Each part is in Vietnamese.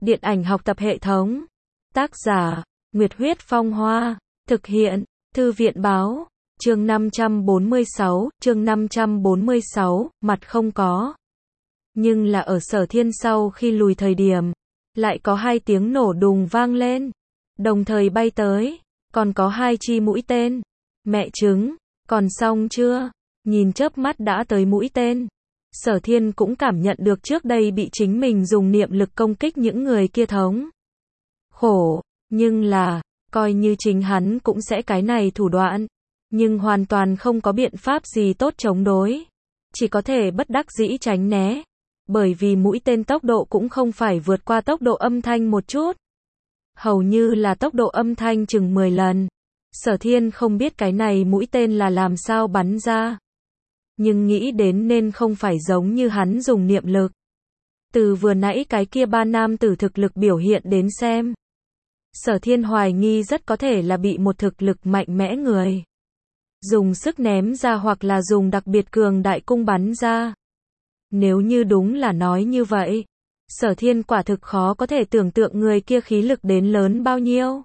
Điện ảnh học tập hệ thống. Tác giả, Nguyệt Huyết Phong Hoa. Thực hiện, Thư viện Báo. Chương 546, mặt không có. Nhưng là ở Sở Thiên sau khi lùi thời điểm, lại có hai tiếng nổ đùng vang lên, đồng thời bay tới, còn có hai chi mũi tên. Mẹ chứng, còn xong chưa? Nhìn chớp mắt đã tới mũi tên. Sở Thiên cũng cảm nhận được trước đây bị chính mình dùng niệm lực công kích những người kia thống khổ, nhưng là, coi như chính hắn cũng sẽ cái này thủ đoạn, nhưng hoàn toàn không có biện pháp gì tốt chống đối, chỉ có thể bất đắc dĩ tránh né, bởi vì mũi tên tốc độ cũng không phải vượt qua tốc độ âm thanh một chút, hầu như là tốc độ âm thanh chừng 10 lần. Sở Thiên không biết cái này mũi tên là làm sao bắn ra, nhưng nghĩ đến nên không phải giống như hắn dùng niệm lực. Từ vừa nãy cái kia ba nam tử thực lực biểu hiện đến xem, Sở Thiên hoài nghi rất có thể là bị một thực lực mạnh mẽ người dùng sức ném ra hoặc là dùng đặc biệt cường đại cung bắn ra. Nếu như đúng là nói như vậy, Sở Thiên quả thực khó có thể tưởng tượng người kia khí lực đến lớn bao nhiêu.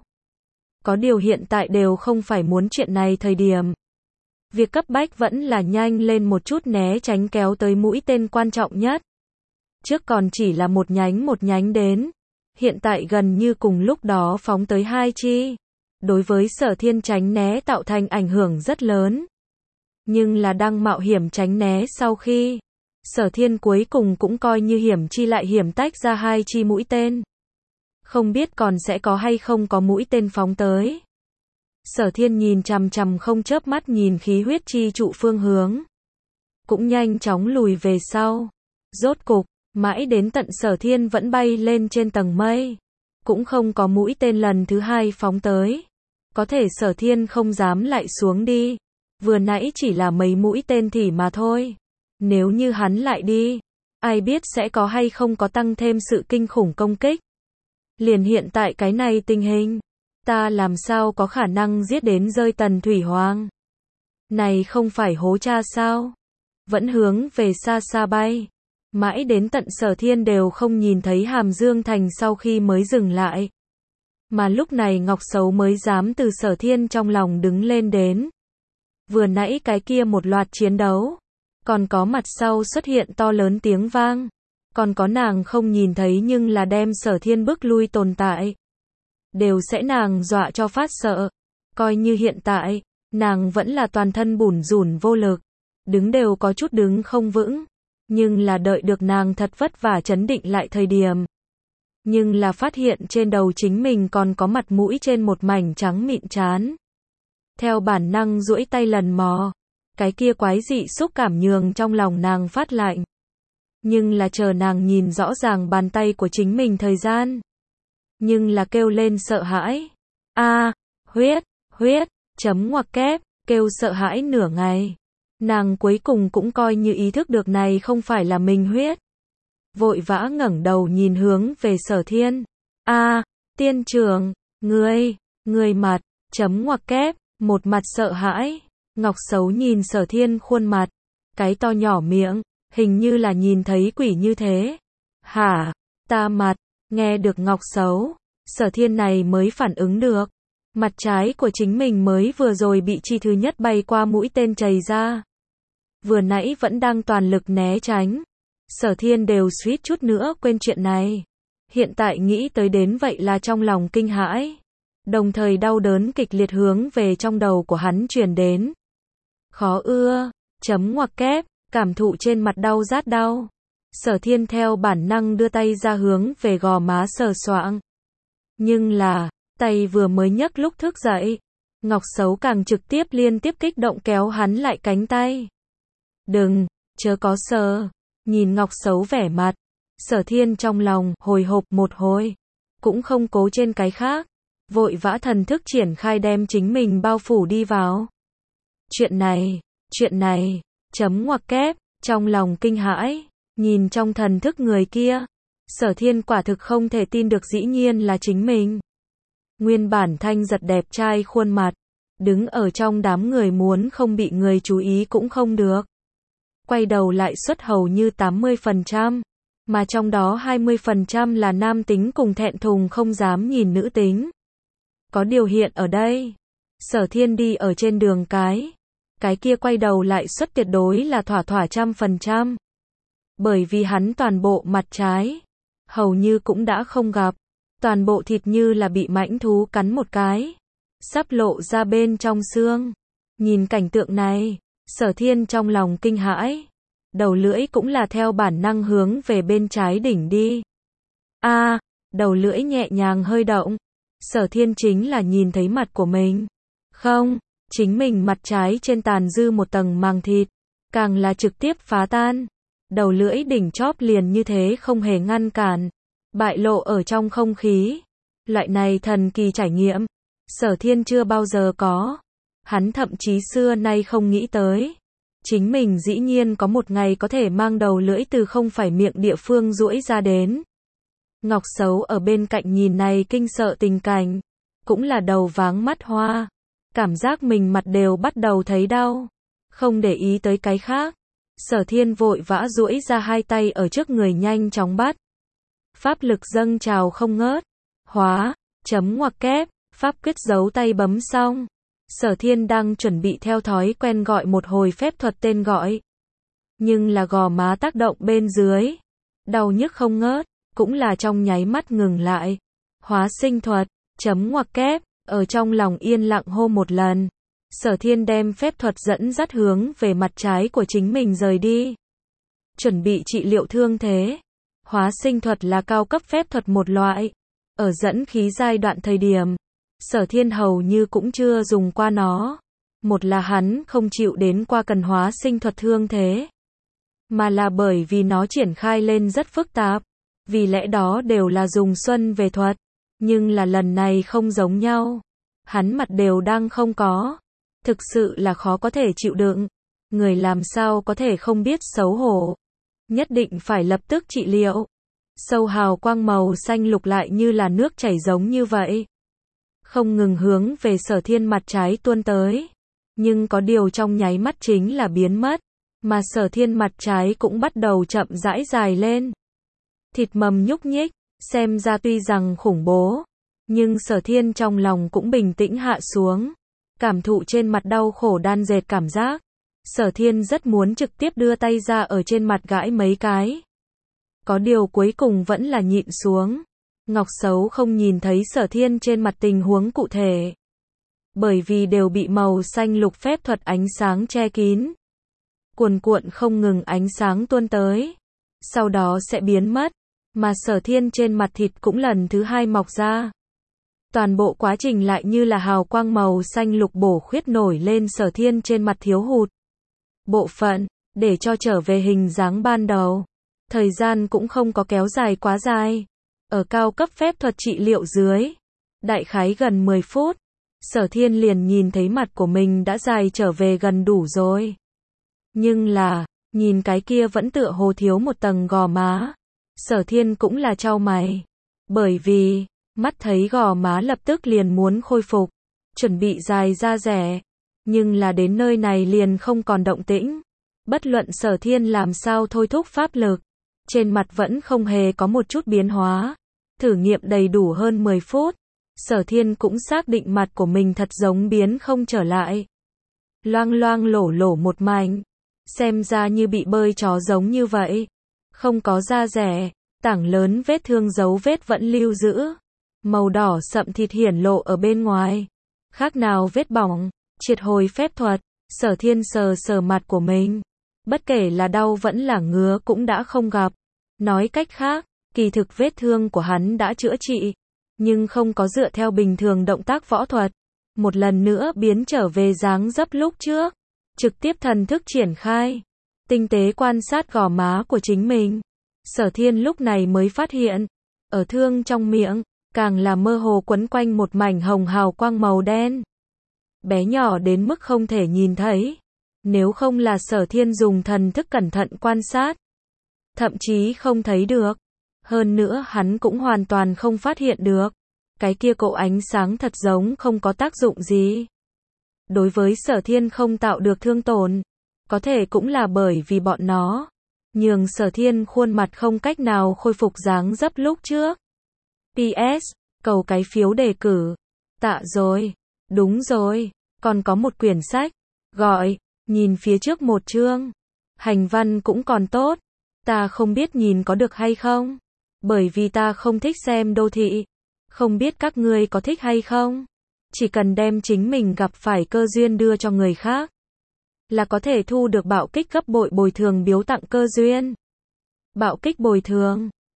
Có điều hiện tại đều không phải muốn chuyện này thời điểm. Việc cấp bách vẫn là nhanh lên một chút né tránh kéo tới mũi tên quan trọng nhất. Trước còn chỉ là một nhánh đến, hiện tại gần như cùng lúc đó phóng tới hai chi. Đối với Sở Thiên tránh né tạo thành ảnh hưởng rất lớn. Nhưng là đang mạo hiểm tránh né sau khi, Sở Thiên cuối cùng cũng coi như hiểm chi lại hiểm tách ra hai chi mũi tên. Không biết còn sẽ có hay không có mũi tên phóng tới. Sở Thiên nhìn chằm chằm không chớp mắt nhìn khí huyết chi trụ phương hướng, cũng nhanh chóng lùi về sau. Rốt cục, mãi đến tận Sở Thiên vẫn bay lên trên tầng mây, cũng không có mũi tên lần thứ hai phóng tới. Có thể Sở Thiên không dám lại xuống đi. Vừa nãy chỉ là mấy mũi tên thì mà thôi. Nếu như hắn lại đi, ai biết sẽ có hay không có tăng thêm sự kinh khủng công kích. Liền hiện tại cái này tình hình, ta làm sao có khả năng giết đến rơi Tần Thủy Hoàng. Này không phải hố cha sao? Vẫn hướng về xa xa bay. Mãi đến tận Sở Thiên đều không nhìn thấy Hàm Dương Thành sau khi mới dừng lại. Mà lúc này Ngọc Sấu mới dám từ Sở Thiên trong lòng đứng lên đến. Vừa nãy cái kia một loạt chiến đấu, còn có mặt sau xuất hiện to lớn tiếng vang, còn có nàng không nhìn thấy nhưng là đem Sở Thiên bức lui tồn tại, đều sẽ nàng dọa cho phát sợ. Coi như hiện tại, nàng vẫn là toàn thân bủn rủn vô lực, đứng đều có chút đứng không vững, nhưng là đợi được nàng thật vất vả trấn định lại thời điểm, nhưng là phát hiện trên đầu chính mình còn có mặt mũi trên một mảnh trắng mịn trán. Theo bản năng duỗi tay lần mò, cái kia quái dị xúc cảm nhường trong lòng nàng phát lạnh. Nhưng là chờ nàng nhìn rõ ràng bàn tay của chính mình thời gian, nhưng là kêu lên sợ hãi. A, huyết, chấm ngoặc kép, kêu sợ hãi nửa ngày. Nàng cuối cùng cũng coi như ý thức được này không phải là mình huyết. Vội vã ngẩng đầu nhìn hướng về Sở Thiên. A, tiên trưởng, ngươi mặt, chấm ngoặc kép, một mặt sợ hãi. Ngọc Sấu nhìn Sở Thiên khuôn mặt, cái to nhỏ miệng, hình như là nhìn thấy quỷ như thế. Hả, ta mặt, nghe được Ngọc Sấu, Sở Thiên này mới phản ứng được. Mặt trái của chính mình mới vừa rồi bị chi thứ nhất bay qua mũi tên chày ra. Vừa nãy vẫn đang toàn lực né tránh. Sở Thiên đều suýt chút nữa quên chuyện này. Hiện tại nghĩ tới đến vậy là trong lòng kinh hãi. Đồng thời đau đớn kịch liệt hướng về trong đầu của hắn truyền đến. Khó ưa, chấm ngoặc kép, cảm thụ trên mặt đau rát đau. Sở Thiên theo bản năng đưa tay ra hướng về gò má sờ soạng. Nhưng là, tay vừa mới nhấc lúc thức dậy, Ngọc Sấu càng trực tiếp liên tiếp kích động kéo hắn lại cánh tay. Đừng, chớ có sờ. Nhìn Ngọc Sấu vẻ mặt, Sở Thiên trong lòng hồi hộp một hồi, cũng không cố trên cái khác, vội vã thần thức triển khai đem chính mình bao phủ đi vào. Chuyện này, chấm ngoặc kép, trong lòng kinh hãi, nhìn trong thần thức người kia, Sở Thiên quả thực không thể tin được dĩ nhiên là chính mình. Nguyên bản thanh giật đẹp trai khuôn mặt, đứng ở trong đám người muốn không bị người chú ý cũng không được. Quay đầu lại suất hầu như 80%, mà trong đó 20% là nam tính cùng thẹn thùng không dám nhìn nữ tính. Có điều hiện ở đây, Sở Thiên đi ở trên đường cái kia quay đầu lại suất tuyệt đối là thỏa 100%. Bởi vì hắn toàn bộ mặt trái, hầu như cũng đã không gặp, toàn bộ thịt như là bị mãnh thú cắn một cái, sắp lộ ra bên trong xương. Nhìn cảnh tượng này, Sở Thiên trong lòng kinh hãi, đầu lưỡi cũng là theo bản năng hướng về bên trái đỉnh đi. Đầu lưỡi nhẹ nhàng hơi động, Sở Thiên chính là nhìn thấy mặt của mình. Không, chính mình mặt trái trên tàn dư một tầng màng thịt, càng là trực tiếp phá tan. Đầu lưỡi đỉnh chóp liền như thế không hề ngăn cản, bại lộ ở trong không khí. Loại này thần kỳ trải nghiệm, Sở Thiên chưa bao giờ có. Hắn thậm chí xưa nay không nghĩ tới. Chính mình dĩ nhiên có một ngày có thể mang đầu lưỡi từ không phải miệng địa phương duỗi ra đến. Ngọc Sấu ở bên cạnh nhìn này kinh sợ tình cảnh, cũng là đầu váng mắt hoa. Cảm giác mình mặt đều bắt đầu thấy đau. Không để ý tới cái khác, Sở Thiên vội vã duỗi ra hai tay ở trước người nhanh chóng bắt. Pháp lực dâng trào không ngớt. Hóa, chấm ngoặc kép, pháp quyết giấu tay bấm xong. Sở Thiên đang chuẩn bị theo thói quen gọi một hồi phép thuật tên gọi. Nhưng là gò má tác động bên dưới. Đau nhức không ngớt, cũng là trong nháy mắt ngừng lại. Hóa sinh thuật, chấm ngoặc kép, ở trong lòng yên lặng hô một lần. Sở Thiên đem phép thuật dẫn dắt hướng về mặt trái của chính mình rời đi. Chuẩn bị trị liệu thương thế. Hóa sinh thuật là cao cấp phép thuật một loại. Ở dẫn khí giai đoạn thời điểm, Sở Thiên hầu như cũng chưa dùng qua nó. Một là hắn không chịu đến qua cần hóa sinh thuật thương thế, mà là bởi vì nó triển khai lên rất phức tạp. Vì lẽ đó đều là dùng xuân về thuật. Nhưng là lần này không giống nhau. Hắn mặt đều đang không có. Thực sự là khó có thể chịu đựng. Người làm sao có thể không biết xấu hổ. Nhất định phải lập tức trị liệu. Sâu hào quang màu xanh lục lại như là nước chảy giống như vậy. Không ngừng hướng về Sở Thiên mặt trái tuôn tới. Nhưng có điều trong nháy mắt chính là biến mất. Mà Sở Thiên mặt trái cũng bắt đầu chậm rãi dài lên. Thịt mầm nhúc nhích, xem ra tuy rằng khủng bố. Nhưng Sở Thiên trong lòng cũng bình tĩnh hạ xuống. Cảm thụ trên mặt đau khổ đan dệt cảm giác. Sở Thiên rất muốn trực tiếp đưa tay ra ở trên mặt gãi mấy cái. Có điều cuối cùng vẫn là nhịn xuống. Ngọc Sấu không nhìn thấy Sở Thiên trên mặt tình huống cụ thể. Bởi vì đều bị màu xanh lục phép thuật ánh sáng che kín. Cuồn cuộn không ngừng ánh sáng tuôn tới. Sau đó sẽ biến mất. Mà Sở Thiên trên mặt thịt cũng lần thứ hai mọc ra. Toàn bộ quá trình lại như là hào quang màu xanh lục bổ khuyết nổi lên Sở Thiên trên mặt thiếu hụt bộ phận, để cho trở về hình dáng ban đầu. Thời gian cũng không có kéo dài quá dài. Ở cao cấp phép thuật trị liệu dưới, đại khái gần 10 phút, Sở Thiên liền nhìn thấy mặt của mình đã dài trở về gần đủ rồi. Nhưng là, nhìn cái kia vẫn tựa hồ thiếu một tầng gò má. Sở Thiên cũng là chau mày. Bởi vì, mắt thấy gò má lập tức liền muốn khôi phục, chuẩn bị dài ra rẻ. Nhưng là đến nơi này liền không còn động tĩnh. Bất luận Sở Thiên làm sao thôi thúc pháp lực, trên mặt vẫn không hề có một chút biến hóa. Thử nghiệm đầy đủ hơn 10 phút, Sở Thiên cũng xác định mặt của mình thật giống biến không trở lại. Loang loang lổ lổ một mảnh, xem ra như bị bơi chó giống như vậy. Không có da rẻ, tảng lớn vết thương dấu vết vẫn lưu giữ. Màu đỏ sậm thịt hiển lộ ở bên ngoài. Khác nào vết bỏng, triệt hồi phép thuật, Sở Thiên sờ sờ mặt của mình. Bất kể là đau vẫn là ngứa cũng đã không gặp. Nói cách khác, kỳ thực vết thương của hắn đã chữa trị, nhưng không có dựa theo bình thường động tác võ thuật. Một lần nữa biến trở về dáng dấp lúc trước. Trực tiếp thần thức triển khai. Tinh tế quan sát gò má của chính mình. Sở Thiên lúc này mới phát hiện, ở thương trong miệng, càng là mơ hồ quấn quanh một mảnh hồng hào quang màu đen. Bé nhỏ đến mức không thể nhìn thấy. Nếu không là Sở Thiên dùng thần thức cẩn thận quan sát, thậm chí không thấy được. Hơn nữa hắn cũng hoàn toàn không phát hiện được. Cái kia cỗ ánh sáng thật giống không có tác dụng gì. Đối với Sở Thiên không tạo được thương tổn. Có thể cũng là bởi vì bọn nó nhường Sở Thiên khuôn mặt không cách nào khôi phục dáng dấp lúc trước. PS, cầu cái phiếu đề cử. Tạ rồi. Đúng rồi, còn có một quyển sách, gọi, nhìn phía trước một chương. Hành văn cũng còn tốt. Ta không biết nhìn có được hay không. Bởi vì ta không thích xem đô thị. Không biết các ngươi có thích hay không. Chỉ cần đem chính mình gặp phải cơ duyên đưa cho người khác, là có thể thu được bạo kích gấp bội bồi thường biếu tặng cơ duyên. Bạo kích bồi thường.